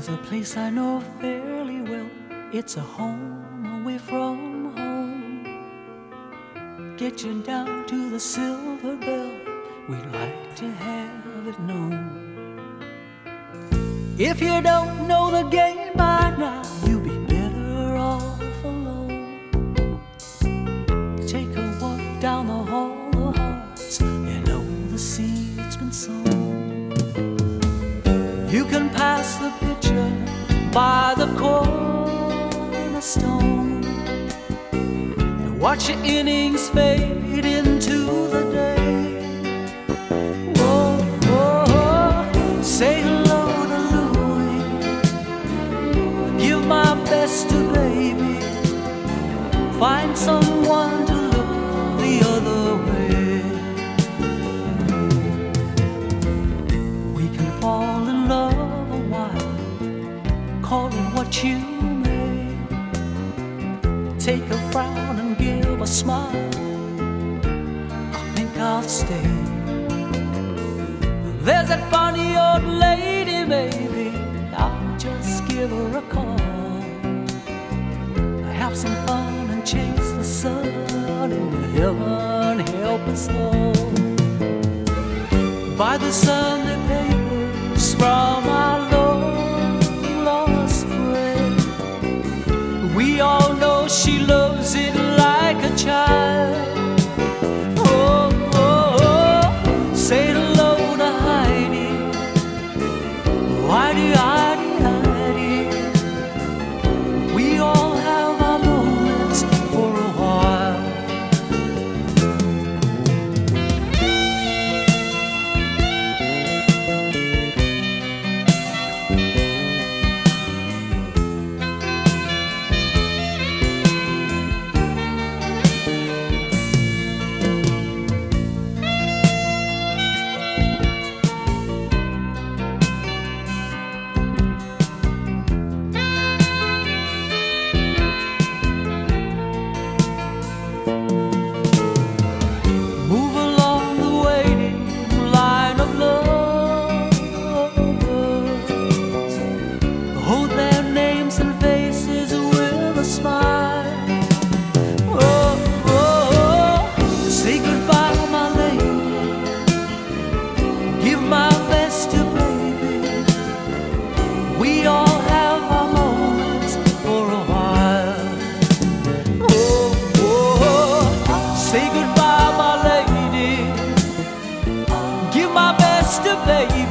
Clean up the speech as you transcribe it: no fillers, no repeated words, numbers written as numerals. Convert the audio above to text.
There's a place I know fairly well. It's a home away from home. Get you down to the Silver Bell. We'd like to have it known. If you don't know the game by now, you'll be better off alone. Take a walk down the hall of hearts. You know the seed's been sown. You can pass the pitcher by the cornerstone and watch your innings fade into the day. Whoa, whoa, whoa. Say hello to Louie. Give my best to baby. Find someone to look the other way. We can fall in love a while, call it what you may. Take a frown and give a smile. I think I'll stay. There's that funny old lady, maybe I'll just give her a call. Have some fun and chase the sun into heaven, help us all. Buy the Sunday papers from our long lost friend. We all know she loves it like a child. Oh, oh, oh. Say hello to Heidi. Heidi, Heidi, Heidi. We all have our moments for a while. Move along the waiting line of lovers. Hold their names and faces with a smile. Oh, oh, oh. Say goodbye, my lady. Give my best to baby. We all have our moments for a while. Oh, oh, oh. Say goodbye, my lady. Give my best to baby.